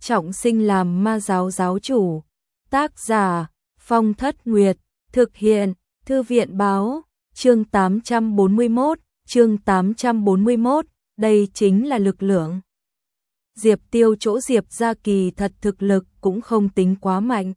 trọng sinh làm ma giáo giáo chủ. Tác giả Phong Thất Nguyệt, thực hiện Thư viện báo, chương 841, đây chính là lực lượng. Diệp Tiêu chỗ Diệp gia kỳ thật thực lực cũng không tính quá mạnh.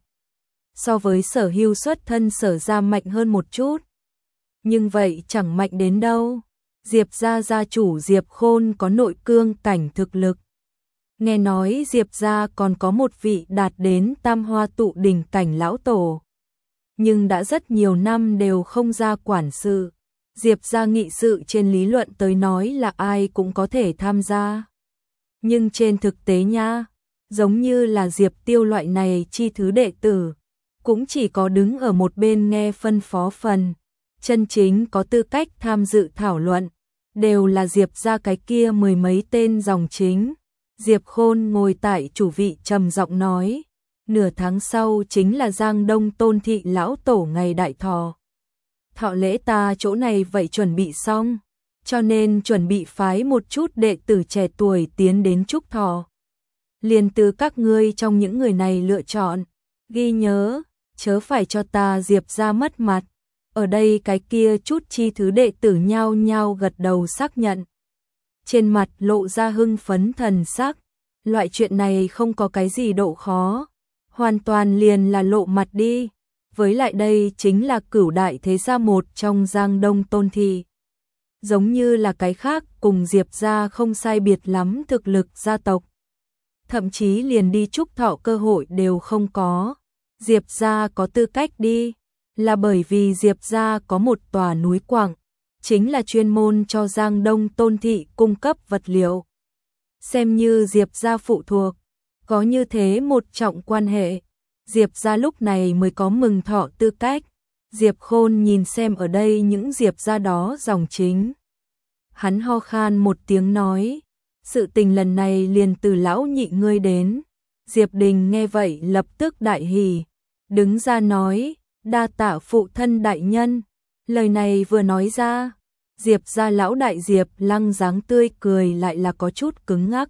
So với Sở Hưu xuất thân Sở gia mạnh hơn một chút. Nhưng vậy chẳng mạnh đến đâu. Diệp gia gia chủ Diệp Khôn có nội cương cảnh thực lực. Nghe nói Diệp gia còn có một vị đạt đến tam hoa tụ đỉnh cảnh lão tổ. Nhưng đã rất nhiều năm đều không ra quản sự. Diệp gia nghị sự trên lý luận tới nói là ai cũng có thể tham gia. Nhưng trên thực tế nha, giống như là Diệp Tiêu loại này chi thứ đệ tử, cũng chỉ có đứng ở một bên nghe phân phó phần. Chân chính có tư cách tham dự thảo luận, đều là Diệp gia cái kia mười mấy tên dòng chính. Diệp Khôn ngồi tại chủ vị trầm giọng nói, nửa tháng sau chính là Giang Đông Tôn thị lão tổ ngày đại thọ. Thọ lễ ta chỗ này vậy chuẩn bị xong, cho nên chuẩn bị phái một chút đệ tử trẻ tuổi tiến đến chúc thọ. Liền từ các ngươi trong những người này lựa chọn, ghi nhớ, chớ phải cho ta Diệp gia mất mặt. Ở đây cái kia chút chi thứ đệ tử nhao nhao gật đầu xác nhận. Trên mặt lộ ra hưng phấn thần sắc, loại chuyện này không có cái gì độ khó, hoàn toàn liền là lộ mặt đi. Với lại đây chính là cửu đại thế gia một trong Giang Đông Tôn thị. Giống như là cái khác cùng Diệp gia không sai biệt lắm thực lực gia tộc. Thậm chí liền đi chúc thọ cơ hội đều không có. Diệp gia có tư cách đi, là bởi vì Diệp gia có một tòa núi quặng, chính là chuyên môn cho Giang Đông Tôn thị cung cấp vật liệu. Xem như Diệp gia phụ thuộc, có như thế một trọng quan hệ, Diệp gia lúc này mới có mừng thọ tư cách. Diệp Khôn nhìn xem ở đây những Diệp gia đó dòng chính. Hắn ho khan một tiếng nói, sự tình lần này liền từ lão nhị ngươi đến. Diệp Đình nghe vậy lập tức đại hỉ, đứng ra nói, đa tạ phụ thân đại nhân. Lời này vừa nói ra, Diệp gia lão đại Diệp Lăng dáng tươi cười lại là có chút cứng ngắc.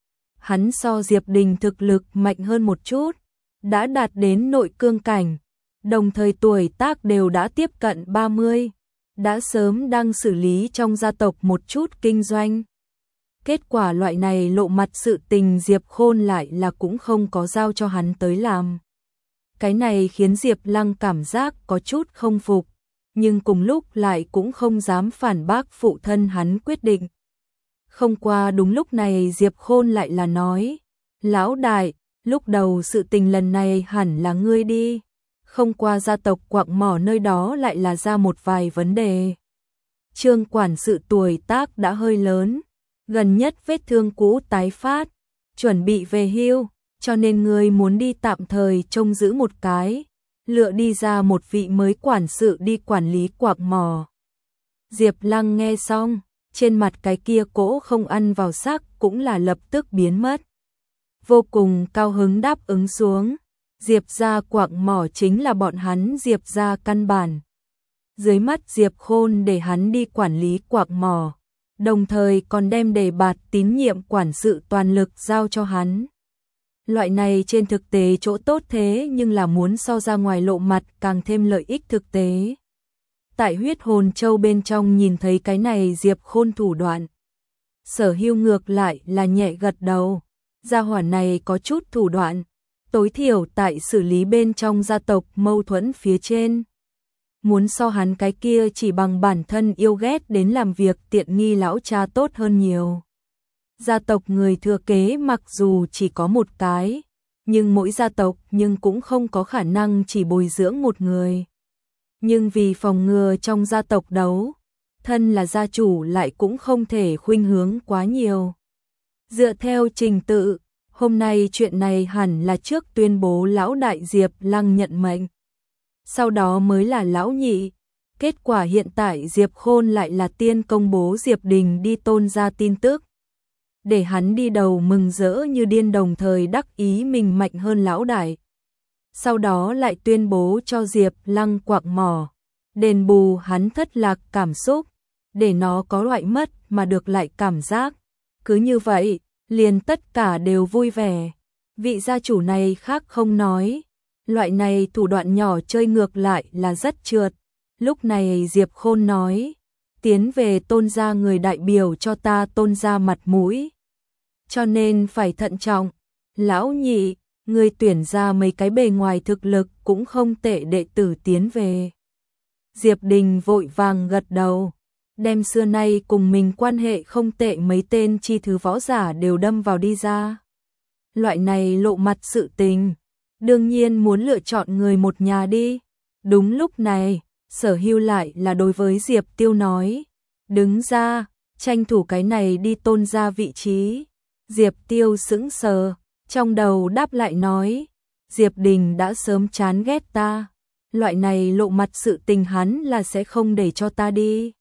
Hắn so Diệp Đình thực lực mạnh hơn một chút, đã đạt đến nội cương cảnh, đồng thời tuổi tác đều đã tiếp cận 30, đã sớm đang xử lý trong gia tộc một chút kinh doanh. Kết quả loại này lộ mặt sự tình Diệp Khôn lại là cũng không có giao cho hắn tới làm. Cái này khiến Diệp Lăng cảm giác có chút không phục, nhưng cùng lúc lại cũng không dám phản bác phụ thân hắn quyết định. Không qua đúng lúc này Diệp Khôn lại là nói, lão đại, lúc đầu sự tình lần này hẳn là ngươi đi. Không qua gia tộc quặng mỏ nơi đó lại là ra một vài vấn đề. Trương quản sự tuổi tác đã hơi lớn, gần nhất vết thương cũ tái phát, chuẩn bị về hưu, cho nên ngươi muốn đi tạm thời trông giữ một cái, lựa đi ra một vị mới quản sự đi quản lý quặng mỏ. Diệp Lăng nghe xong, trên mặt cái kia cỗ không ăn vào sắc cũng là lập tức biến mất. Vô cùng cao hứng đáp ứng xuống. Diệp gia quặng mỏ chính là bọn hắn Diệp gia căn bản. Dưới mắt Diệp Khôn để hắn đi quản lý quặng mỏ, đồng thời còn đem đề bạt tín nhiệm quản sự toàn lực giao cho hắn. Loại này trên thực tế chỗ tốt thế nhưng là muốn so ra ngoài lộ mặt càng thêm lợi ích thực tế. Tại huyết hồn châu bên trong nhìn thấy cái này Diệp Khôn thủ đoạn. Sở Hưu ngược lại là nhẹ gật đầu, gia hỏa này có chút thủ đoạn. Tối thiểu tại xử lý bên trong gia tộc mâu thuẫn phía trên. Muốn so hắn cái kia chỉ bằng bản thân yêu ghét đến làm việc tiện nghi lão cha tốt hơn nhiều. Gia tộc người thừa kế mặc dù chỉ có một cái, nhưng mỗi gia tộc nhưng cũng không có khả năng chỉ bồi dưỡng một người. Nhưng vì phòng ngừa trong gia tộc đấu, thân là gia chủ lại cũng không thể khuynh hướng quá nhiều. Dựa theo trình tự, hôm nay chuyện này hẳn là trước tuyên bố lão đại Diệp Lăng nhận mệnh. Sau đó mới là lão nhị. Kết quả hiện tại Diệp Khôn lại là tiên công bố Diệp Đình đi Tôn gia tin tức. Để hắn đi đầu mừng rỡ như điên đồng thời đắc ý mình mạnh hơn lão đại. Sau đó lại tuyên bố cho Diệp Lăng quặng mỏ, đền bù hắn thất lạc cảm xúc, để nó có loại mất mà được lại cảm giác. Cứ như vậy, liền tất cả đều vui vẻ. Vị gia chủ này khác không nói, loại này thủ đoạn nhỏ chơi ngược lại là rất trượt. Lúc này Diệp Khôn nói, tiến về Tôn gia người đại biểu cho ta Tôn gia mặt mũi, cho nên phải thận trọng. Lão nhị, người tuyển ra mấy cái bề ngoài thực lực cũng không tệ đệ tử tiến về. Diệp Đình vội vàng gật đầu, đem xưa nay cùng mình quan hệ không tệ mấy tên chi thứ võ giả đều đâm vào đi ra. Loại này lộ mặt sự tình, đương nhiên muốn lựa chọn người một nhà đi. Đúng lúc này, Sở Hưu lại là đối với Diệp Tiêu nói, đứng ra, tranh thủ cái này đi Tôn gia vị trí. Diệp Tiêu sững sờ, trong đầu đáp lại nói, Diệp Đình đã sớm chán ghét ta, loại này lộ mặt sự tình hắn là sẽ không để cho ta đi.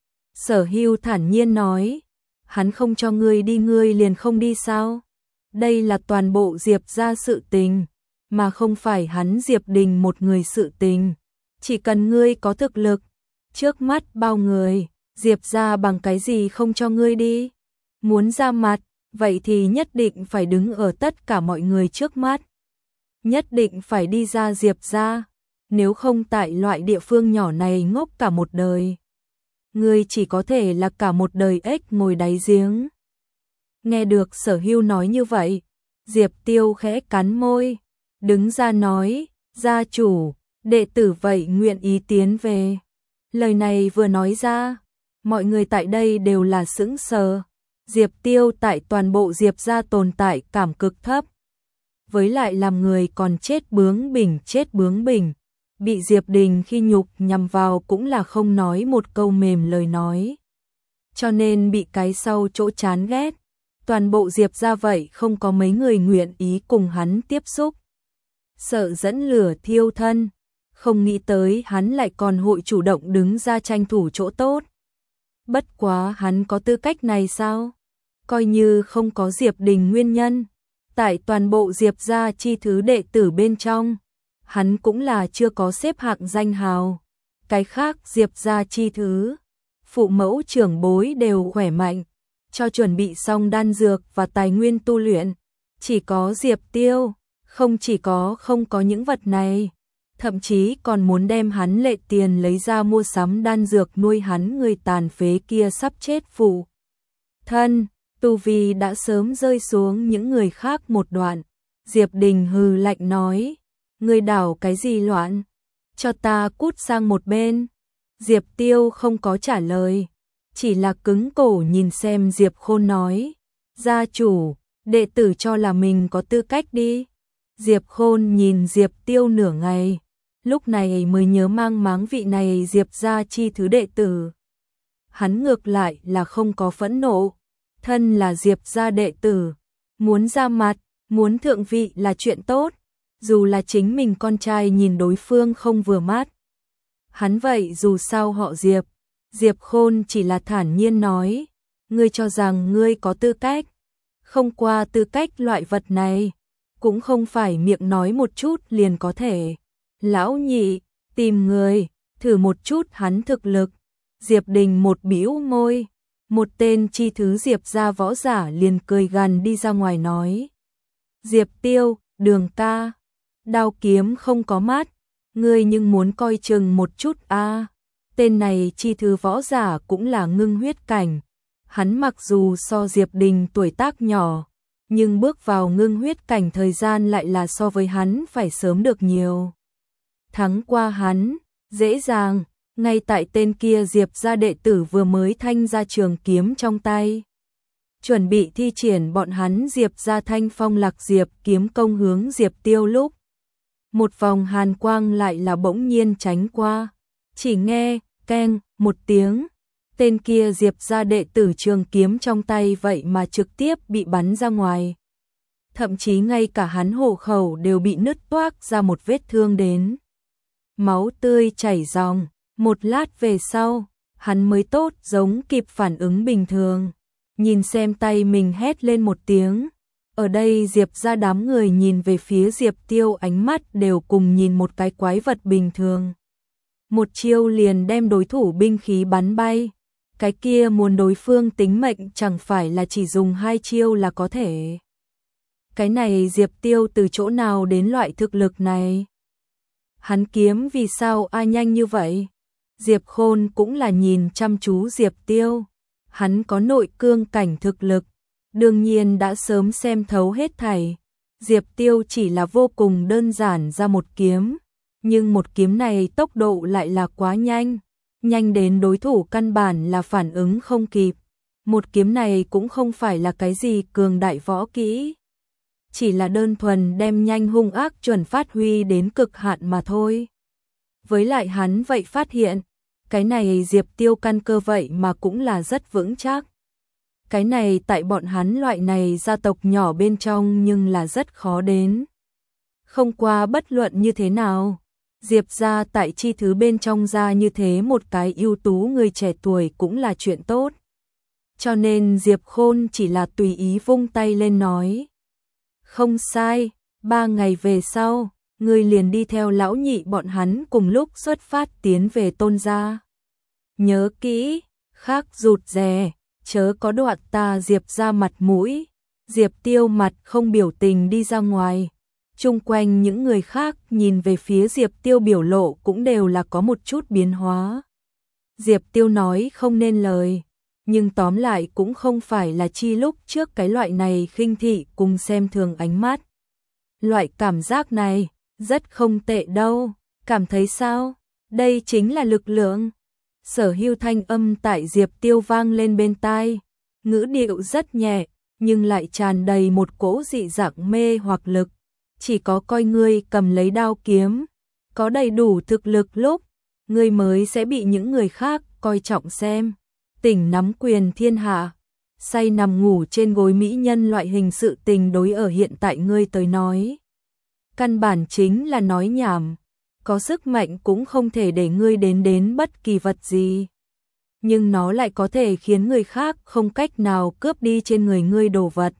Sở Hưu thản nhiên nói, hắn không cho ngươi đi ngươi liền không đi sao? Đây là toàn bộ Diệp gia sự tình, mà không phải hắn Diệp Đình một người sự tình. Chỉ cần ngươi có thực lực, trước mắt bao người, Diệp gia bằng cái gì không cho ngươi đi? Muốn ra mặt, vậy thì nhất định phải đứng ở tất cả mọi người trước mắt. Nhất định phải đi ra Diệp gia, nếu không tại loại địa phương nhỏ này ngốc cả một đời. Ngươi chỉ có thể là cả một đời ếch ngồi đáy giếng. Nghe được Sở Hưu nói như vậy, Diệp Tiêu khẽ cắn môi, đứng ra nói, gia chủ, đệ tử vậy nguyện ý tiến về. Lời này vừa nói ra, mọi người tại đây đều là sững sờ. Diệp Tiêu tại toàn bộ Diệp gia tồn tại cảm cực thấp. Với lại làm người còn chết bướng bỉnh, bị Diệp Đình khi nhục nhằm vào cũng là không nói một câu mềm lời nói. Cho nên bị cái sau chỗ chán ghét. Toàn bộ Diệp gia vậy không có mấy người nguyện ý cùng hắn tiếp xúc. Sợ dẫn lửa thiêu thân, không nghĩ tới hắn lại còn hội chủ động đứng ra tranh thủ chỗ tốt. Bất quá hắn có tư cách này sao? Coi như không có Diệp Đình nguyên nhân, tại toàn bộ Diệp gia chi thứ đệ tử bên trong, hắn cũng là chưa có xếp hạng danh hào. Cái khác Diệp gia chi thứ, phụ mẫu trưởng bối đều khỏe mạnh, cho chuẩn bị xong đan dược và tài nguyên tu luyện. Chỉ có Diệp Tiêu, không có những vật này, thậm chí còn muốn đem hắn lệ tiền lấy ra mua sắm đan dược nuôi hắn người tàn phế kia sắp chết phụ thân, tu vi đã sớm rơi xuống những người khác một đoạn. Diệp Đình hừ lạnh nói, ngươi đảo cái gì loạn, cho ta cút sang một bên. Diệp Tiêu không có trả lời, chỉ là cứng cổ nhìn xem Diệp Khôn nói, gia chủ, đệ tử cho là mình có tư cách đi. Diệp Khôn nhìn Diệp Tiêu nửa ngày, lúc này mới nhớ mang máng vị này Diệp gia chi thứ đệ tử. Hắn ngược lại là không có phẫn nộ, thân là Diệp gia đệ tử, muốn ra mặt, muốn thượng vị là chuyện tốt, dù là chính mình con trai nhìn đối phương không vừa mắt. Hắn vậy dù sao họ Diệp. Diệp Khôn chỉ là thản nhiên nói, ngươi cho rằng ngươi có tư cách, không qua tư cách loại vật này, cũng không phải miệng nói một chút liền có thể. Lão nhị, tìm người, thử một chút hắn thực lực. Diệp Đình một bĩu môi, một tên chi thứ Diệp gia võ giả liền cười gằn đi ra ngoài nói, Diệp Tiêu, Đường ca, đao kiếm không có mắt, ngươi nhưng muốn coi chừng một chút a. Tên này chi thứ võ giả cũng là ngưng huyết cảnh. Hắn mặc dù so Diệp Đình tuổi tác nhỏ, nhưng bước vào ngưng huyết cảnh thời gian lại là so với hắn phải sớm được nhiều. Thắng qua hắn, dễ dàng, ngay tại tên kia Diệp gia đệ tử vừa mới thanh ra trường kiếm trong tay. Chuẩn bị thi triển bọn hắn Diệp gia thanh phong lạc Diệp kiếm công hướng Diệp Tiêu lúc. Một vòng hàn quang lại là bỗng nhiên tránh qua. Chỉ nghe, keng, một tiếng, tên kia Diệp gia đệ tử trường kiếm trong tay vậy mà trực tiếp bị bắn ra ngoài. Thậm chí ngay cả hắn hổ khẩu đều bị nứt toác ra một vết thương đến. Máu tươi chảy ròng, một lát về sau, hắn mới tốt giống kịp phản ứng bình thường. Nhìn xem tay mình hét lên một tiếng. Ở đây Diệp gia đám người nhìn về phía Diệp Tiêu ánh mắt đều cùng nhìn một cái quái vật bình thường. Một chiêu liền đem đối thủ binh khí bắn bay. Cái kia muốn đối phương tính mệnh chẳng phải là chỉ dùng 2 chiêu là có thể Cái này Diệp Tiêu từ chỗ nào đến loại thực lực này? Hắn kiếm vì sao ai nhanh như vậy? Diệp Khôn cũng là nhìn chăm chú Diệp Tiêu. Hắn có nội cương cảnh thực lực, đương nhiên đã sớm xem thấu hết thảy. Diệp Tiêu chỉ là vô cùng đơn giản ra một kiếm, nhưng một kiếm này tốc độ lại là quá nhanh, nhanh đến đối thủ căn bản là phản ứng không kịp. Một kiếm này cũng không phải là cái gì cường đại võ kỹ, chỉ là đơn thuần đem nhanh hung ác chuẩn phát huy đến cực hạn mà thôi. Với lại hắn vậy phát hiện, cái này Diệp Tiêu căn cơ vậy mà cũng là rất vững chắc. Cái này tại bọn hắn loại này gia tộc nhỏ bên trong nhưng là rất khó đến. Không qua bất luận như thế nào, Diệp gia tại chi thứ bên trong ra như thế một cái ưu tú người trẻ tuổi cũng là chuyện tốt. Cho nên Diệp Khôn chỉ là tùy ý vung tay lên nói. Không sai, 3 ngày về sau, ngươi liền đi theo lão nhị bọn hắn cùng lúc xuất phát tiến về Tôn gia. Nhớ kỹ, khác rụt rè, chớ có đoạt ta Diệp ra mặt mũi. Diệp Tiêu mặt không biểu tình đi ra ngoài. Chung quanh những người khác nhìn về phía Diệp Tiêu biểu lộ cũng đều là có một chút biến hóa. Diệp Tiêu nói không nên lời, nhưng tóm lại cũng không phải là chi lúc trước cái loại này khinh thị cùng xem thường ánh mắt. Loại cảm giác này, rất không tệ đâu, cảm thấy sao? Đây chính là lực lượng. Sở Hưu thanh âm tại Diệp Tiêu vang lên bên tai, ngữ điệu rất nhẹ, nhưng lại tràn đầy một cỗ dị dạng mê hoặc lực. Chỉ có coi ngươi cầm lấy đao kiếm, có đầy đủ thực lực lúc, ngươi mới sẽ bị những người khác coi trọng xem. Tỉnh nắm quyền thiên hạ, say nằm ngủ trên gối mỹ nhân loại hình sự tình đối ở hiện tại ngươi tới nói. Căn bản chính là nói nhảm, có sức mạnh cũng không thể để ngươi đến bất kỳ vật gì. Nhưng nó lại có thể khiến người khác không cách nào cướp đi trên người ngươi đồ vật.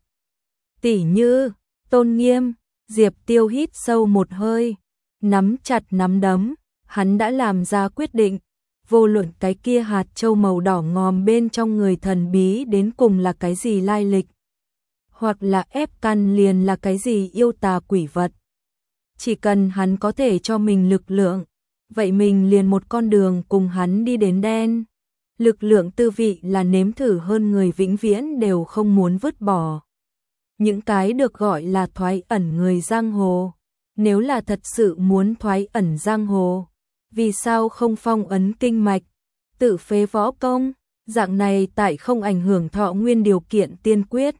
Tỉ như, tôn nghiêm, Diệp Tiêu hít sâu một hơi, nắm chặt nắm đấm, hắn đã làm ra quyết định. Vô luận cái kia hạt châu màu đỏ ngòm bên trong người thần bí đến cùng là cái gì lai lịch, hoặc là ép căn liền là cái gì yêu tà quỷ vật. Chỉ cần hắn có thể cho mình lực lượng, vậy mình liền một con đường cùng hắn đi đến đen. Lực lượng tư vị là nếm thử hơn người vĩnh viễn đều không muốn vứt bỏ. Những cái được gọi là thoái ẩn người giang hồ. Nếu là thật sự muốn thoái ẩn giang hồ, vì sao không phong ấn kinh mạch, tự phế võ công, dạng này tại không ảnh hưởng thọ nguyên điều kiện tiên quyết.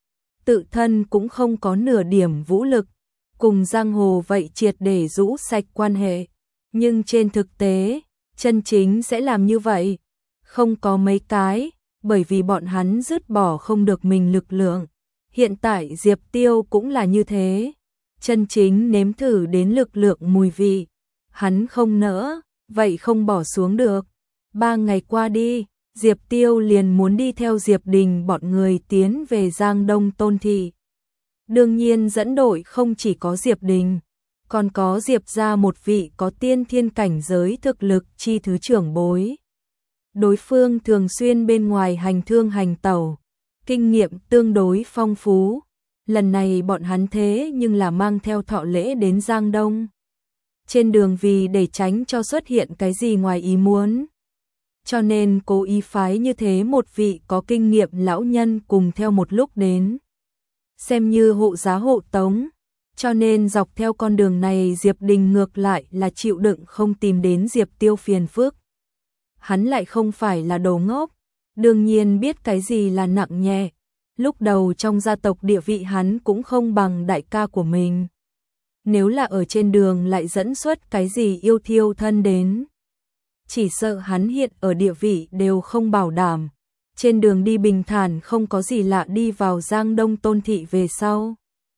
Tự thân cũng không có nửa điểm vũ lực, cùng giang hồ vậy triệt để rũ sạch quan hệ. Nhưng trên thực tế, chân chính sẽ làm như vậy, không có mấy cái, bởi vì bọn hắn dứt bỏ không được mình lực lượng. Hiện tại Diệp Tiêu cũng là như thế, chân chính nếm thử đến lực lượng mùi vị. Hắn không nỡ, vậy không bỏ xuống được. 3 ngày qua đi, Diệp Tiêu liền muốn đi theo Diệp Đình bọn người tiến về Giang Đông Tôn thị. Đương nhiên dẫn đội không chỉ có Diệp Đình, còn có Diệp gia một vị có tiên thiên cảnh giới thực lực chi thứ trưởng bối. Đối phương thường xuyên bên ngoài hành thương hành tẩu, kinh nghiệm tương đối phong phú. Lần này bọn hắn thế nhưng là mang theo thọ lễ đến Giang Đông. Trên đường vì để tránh cho xuất hiện cái gì ngoài ý muốn, cho nên cố ý phái như thế một vị có kinh nghiệm lão nhân cùng theo một lúc đến, xem như hộ giá hộ tống. Cho nên dọc theo con đường này Diệp Đình ngược lại là chịu đựng không tìm đến Diệp Tiêu phiền phức. Hắn lại không phải là đồ ngốc, đương nhiên biết cái gì là nặng nhẹ. Lúc đầu trong gia tộc địa vị hắn cũng không bằng đại ca của mình. Nếu là ở trên đường lại dẫn xuất cái gì yêu thiêu thân đến, chỉ sợ hắn hiện ở địa vị đều không bảo đảm. Trên đường đi bình thản không có gì lạ đi vào Giang Đông Tôn thị về sau.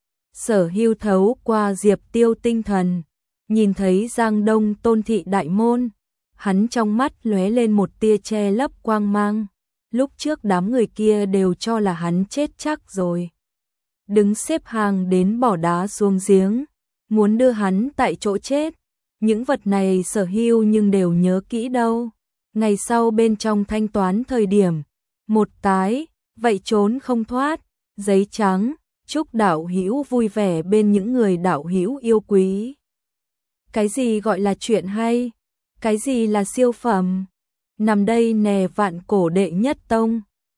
Sở Hưu thấu qua Diệp Tiêu tinh thần, nhìn thấy Giang Đông Tôn thị đại môn, hắn trong mắt lóe lên một tia che lấp quang mang. Lúc trước đám người kia đều cho là hắn chết chắc rồi, đứng xếp hàng đến bỏ đá xuống giếng, muốn đưa hắn tại chỗ chết. Những vật này Sở Hưu nhưng đều nhớ kỹ đâu. Ngày sau bên trong thanh toán thời điểm, một cái, vậy trốn không thoát, giấy trắng, chúc đạo hữu vui vẻ bên những người đạo hữu yêu quý. Cái gì gọi là chuyện hay? Cái gì là siêu phẩm? Nằm đây nè vạn cổ đệ nhất tông.